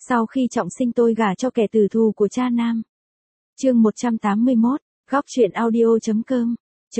Sau khi trọng sinh tôi gả cho kẻ tử thù của cha nam. Chương 181, góc truyện audio.com.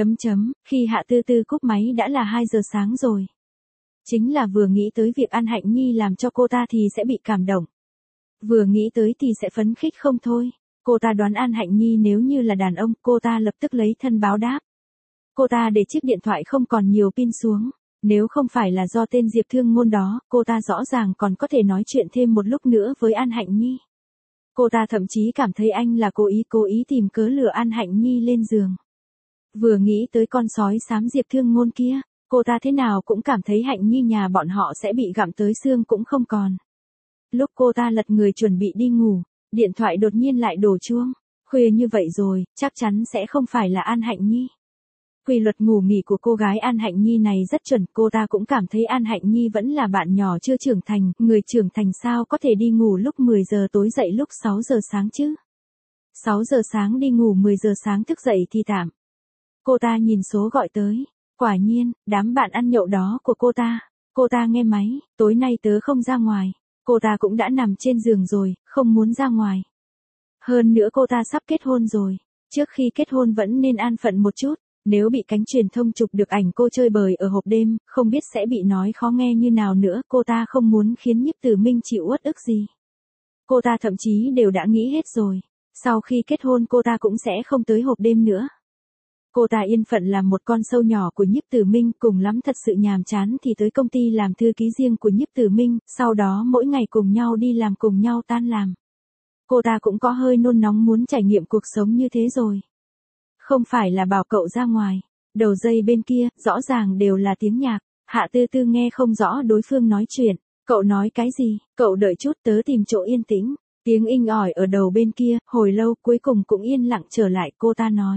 Khi Hạ Tư Tư cúp máy đã là 2 giờ sáng rồi. Chính là vừa nghĩ tới việc An Hạnh Nhi làm cho cô ta thì sẽ bị cảm động. Vừa nghĩ tới thì sẽ phấn khích không thôi. Cô ta đoán An Hạnh Nhi nếu như là đàn ông, cô ta lập tức lấy thân báo đáp. Cô ta để chiếc điện thoại không còn nhiều pin xuống. Nếu không phải là do tên Diệp Thương Ngôn đó, cô ta rõ ràng còn có thể nói chuyện thêm một lúc nữa với An Hạnh Nhi. Cô ta thậm chí cảm thấy anh là cố ý tìm cớ lừa An Hạnh Nhi lên giường. Vừa nghĩ tới con sói xám Diệp Thương Ngôn kia, cô ta thế nào cũng cảm thấy Hạnh Nhi nhà bọn họ sẽ bị gặm tới xương cũng không còn. Lúc cô ta lật người chuẩn bị đi ngủ, điện thoại đột nhiên lại đổ chuông. Khuya như vậy rồi, chắc chắn sẽ không phải là An Hạnh Nhi. Quy luật ngủ nghỉ của cô gái An Hạnh Nhi này rất chuẩn, cô ta cũng cảm thấy An Hạnh Nhi vẫn là bạn nhỏ chưa trưởng thành, người trưởng thành sao có thể đi ngủ lúc 10 giờ tối dậy lúc 6 giờ sáng chứ. 6 giờ sáng đi ngủ 10 giờ sáng thức dậy thì tạm. Cô ta nhìn số gọi tới, quả nhiên, đám bạn ăn nhậu đó của cô ta. Cô ta nghe máy, tối nay tớ không ra ngoài. Cô ta cũng đã nằm trên giường rồi, không muốn ra ngoài. Hơn nữa cô ta sắp kết hôn rồi, trước khi kết hôn vẫn nên an phận một chút. Nếu bị cánh truyền thông chụp được ảnh cô chơi bời ở hộp đêm, không biết sẽ bị nói khó nghe như nào nữa. Cô ta không muốn khiến Nhiếp Tử Minh chịu uất ức gì. Cô ta thậm chí đều đã nghĩ hết rồi. Sau khi kết hôn cô ta cũng sẽ không tới hộp đêm nữa. Cô ta yên phận làm một con sâu nhỏ của Nhiếp Tử Minh, cùng lắm thật sự nhàm chán thì tới công ty làm thư ký riêng của Nhiếp Tử Minh, sau đó mỗi ngày cùng nhau đi làm cùng nhau tan làm. Cô ta cũng có hơi nôn nóng muốn trải nghiệm cuộc sống như thế rồi. Không phải là bảo cậu ra ngoài. Đầu dây bên kia, rõ ràng đều là tiếng nhạc. Hạ Tư Tư nghe không rõ đối phương nói chuyện. Cậu nói cái gì? Cậu đợi chút, tớ tìm chỗ yên tĩnh. Tiếng inh ỏi ở đầu bên kia, hồi lâu cuối cùng cũng yên lặng trở lại. Cô ta nói.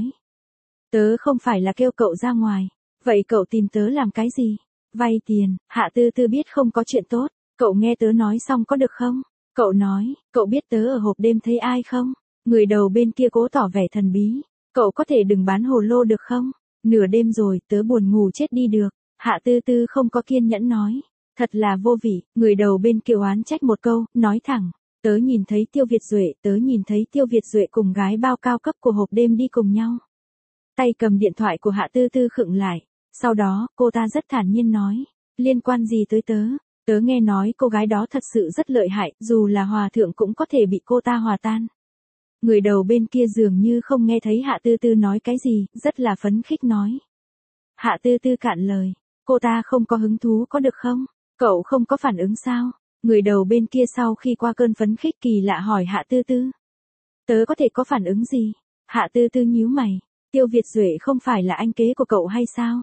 Tớ không phải là kêu cậu ra ngoài. Vậy cậu tìm tớ làm cái gì? Vay tiền. Hạ Tư Tư biết không có chuyện tốt. Cậu nghe tớ nói xong có được không? Cậu nói, cậu biết tớ ở hộp đêm thấy ai không? Người đầu bên kia cố tỏ vẻ thần bí. Cậu có thể đừng bán hồ lô được không? Nửa đêm rồi, tớ buồn ngủ chết đi được. Hạ Tư Tư không có kiên nhẫn nói. Thật là vô vị, người đầu bên kia oán trách một câu, nói thẳng. Tớ nhìn thấy Tiêu Việt Duệ cùng gái bao cao cấp của hộp đêm đi cùng nhau. Tay cầm điện thoại của Hạ Tư Tư khựng lại. Sau đó, cô ta rất thản nhiên nói. Liên quan gì tới tớ? Tớ nghe nói cô gái đó thật sự rất lợi hại, dù là hòa thượng cũng có thể bị cô ta hòa tan. Người đầu bên kia dường như không nghe thấy Hạ Tư Tư nói cái gì, rất là phấn khích nói. Hạ Tư Tư cạn lời, cô ta không có hứng thú có được không? Cậu không có phản ứng sao? Người đầu bên kia sau khi qua cơn phấn khích kỳ lạ hỏi Hạ Tư Tư. Tớ có thể có phản ứng gì? Hạ Tư Tư nhíu mày, Tiêu Việt Duệ không phải là anh kế của cậu hay sao?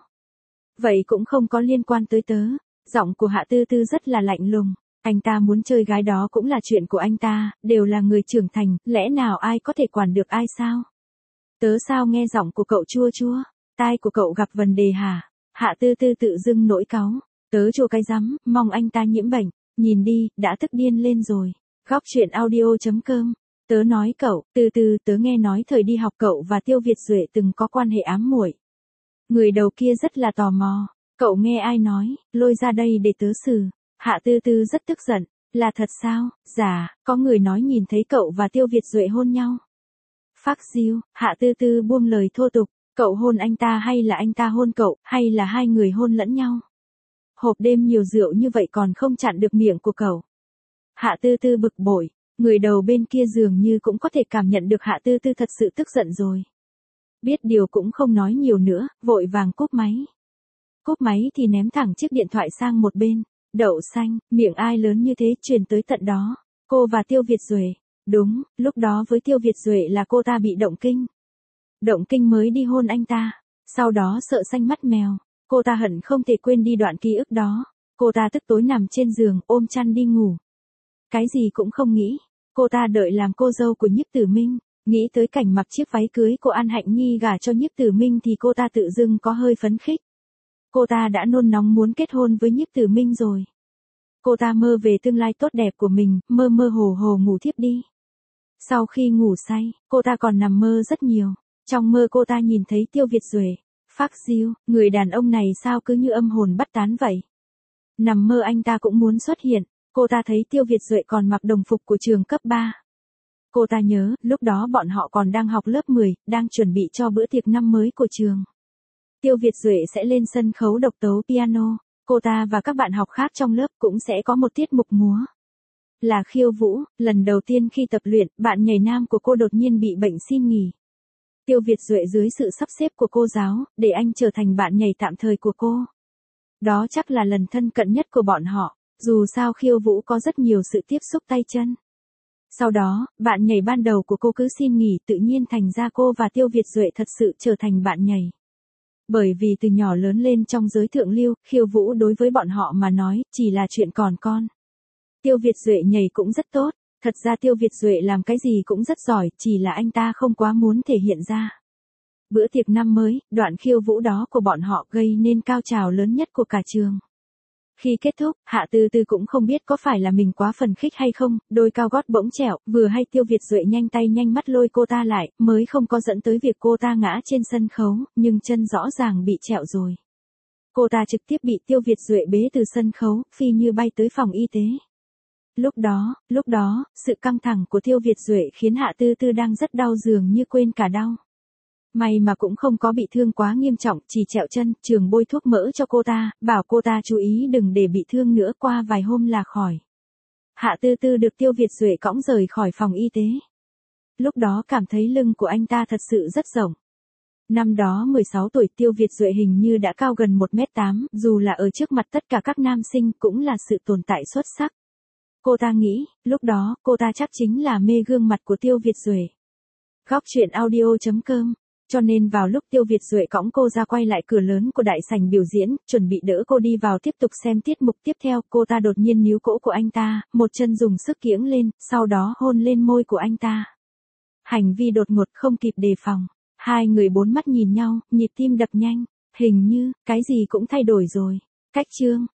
Vậy cũng không có liên quan tới tớ. Giọng của Hạ Tư Tư rất là lạnh lùng. Anh ta muốn chơi gái đó cũng là chuyện của anh ta, đều là người trưởng thành, lẽ nào ai có thể quản được ai sao? Tớ sao nghe giọng của cậu chua chua? Tai của cậu gặp vấn đề hả? Hạ Tư Tư tự dưng nổi cáu. Tớ chua cái rắm, mong anh ta nhiễm bệnh. Nhìn đi, đã tức điên lên rồi. Góc truyện audio.com. Tớ nói cậu, từ từ tớ nghe nói thời đi học cậu và Tiêu Việt Duệ từng có quan hệ ám muội. Người đầu kia rất là tò mò. Cậu nghe ai nói, lôi ra đây để tớ xử. Hạ Tư Tư rất tức giận. Là thật sao? Dạ, có người nói nhìn thấy cậu và Tiêu Việt Duệ hôn nhau. Phác diêu, Hạ Tư Tư buông lời thô tục. Cậu hôn anh ta hay là anh ta hôn cậu, hay là hai người hôn lẫn nhau? Hộp đêm nhiều rượu như vậy còn không chặn được miệng của cậu. Hạ Tư Tư bực bội. Người đầu bên kia dường như cũng có thể cảm nhận được Hạ Tư Tư thật sự tức giận rồi. Biết điều cũng không nói nhiều nữa, vội vàng cúp máy. Cúp máy thì ném thẳng chiếc điện thoại sang một bên. Đậu xanh, miệng ai lớn như thế truyền tới tận đó. Cô và Tiêu Việt Duệ. Đúng, lúc đó với Tiêu Việt Duệ là cô ta bị động kinh. Động kinh mới đi hôn anh ta. Sau đó sợ xanh mắt mèo. Cô ta hận không thể quên đi đoạn ký ức đó. Cô ta tức tối nằm trên giường ôm chăn đi ngủ. Cái gì cũng không nghĩ. Cô ta đợi làm cô dâu của Nhiếp Tử Minh. Nghĩ tới cảnh mặc chiếc váy cưới của An Hạnh Nhi gả cho Nhiếp Tử Minh thì cô ta tự dưng có hơi phấn khích. Cô ta đã nôn nóng muốn kết hôn với Nhiếp Tử Minh rồi. Cô ta mơ về tương lai tốt đẹp của mình, mơ mơ hồ hồ ngủ thiếp đi. Sau khi ngủ say, cô ta còn nằm mơ rất nhiều. Trong mơ cô ta nhìn thấy Tiêu Việt Duệ. Phác diêu, người đàn ông này sao cứ như âm hồn bắt tán vậy. Nằm mơ anh ta cũng muốn xuất hiện. Cô ta thấy Tiêu Việt Duệ còn mặc đồng phục của trường cấp 3. Cô ta nhớ, lúc đó bọn họ còn đang học lớp 10, đang chuẩn bị cho bữa tiệc năm mới của trường. Tiêu Việt Duệ sẽ lên sân khấu độc tấu piano, cô ta và các bạn học khác trong lớp cũng sẽ có một tiết mục múa. Là khiêu vũ, lần đầu tiên khi tập luyện, bạn nhảy nam của cô đột nhiên bị bệnh xin nghỉ. Tiêu Việt Duệ dưới sự sắp xếp của cô giáo, để anh trở thành bạn nhảy tạm thời của cô. Đó chắc là lần thân cận nhất của bọn họ, dù sao khiêu vũ có rất nhiều sự tiếp xúc tay chân. Sau đó, bạn nhảy ban đầu của cô cứ xin nghỉ, tự nhiên thành ra cô và Tiêu Việt Duệ thật sự trở thành bạn nhảy. Bởi vì từ nhỏ lớn lên trong giới thượng lưu, khiêu vũ đối với bọn họ mà nói, chỉ là chuyện còn con. Tiêu Việt Duệ nhảy cũng rất tốt, thật ra Tiêu Việt Duệ làm cái gì cũng rất giỏi, chỉ là anh ta không quá muốn thể hiện ra. Bữa tiệc năm mới, đoạn khiêu vũ đó của bọn họ gây nên cao trào lớn nhất của cả trường. Khi kết thúc, Hạ Tư Tư cũng không biết có phải là mình quá phần khích hay không, đôi cao gót bỗng trẹo, vừa hay Tiêu Việt Duệ nhanh tay nhanh mắt lôi cô ta lại, mới không có dẫn tới việc cô ta ngã trên sân khấu, nhưng chân rõ ràng bị trẹo rồi. Cô ta trực tiếp bị Tiêu Việt Duệ bế từ sân khấu, phi như bay tới phòng y tế. Lúc đó, sự căng thẳng của Tiêu Việt Duệ khiến Hạ Tư Tư đang rất đau dường như quên cả đau. May mà cũng không có bị thương quá nghiêm trọng, chỉ trẹo chân, trường bôi thuốc mỡ cho cô ta, bảo cô ta chú ý đừng để bị thương nữa, qua vài hôm là khỏi. Hạ Tư Tư được Tiêu Việt Duệ cõng rời khỏi phòng y tế. Lúc đó cảm thấy lưng của anh ta thật sự rất rộng. Năm đó 16 tuổi Tiêu Việt Duệ hình như đã cao gần 1m8, dù là ở trước mặt tất cả các nam sinh cũng là sự tồn tại xuất sắc. Cô ta nghĩ, lúc đó, cô ta chắc chính là mê gương mặt của Tiêu Việt Duệ. Góc truyện audio.com. Cho nên vào lúc Tiêu Việt Duệ cõng cô ra quay lại cửa lớn của đại sảnh biểu diễn, chuẩn bị đỡ cô đi vào tiếp tục xem tiết mục tiếp theo, cô ta đột nhiên níu cổ của anh ta, một chân dùng sức kiễng lên, sau đó hôn lên môi của anh ta. Hành vi đột ngột không kịp đề phòng. Hai người bốn mắt nhìn nhau, nhịp tim đập nhanh. Hình như, cái gì cũng thay đổi rồi. Cách chương.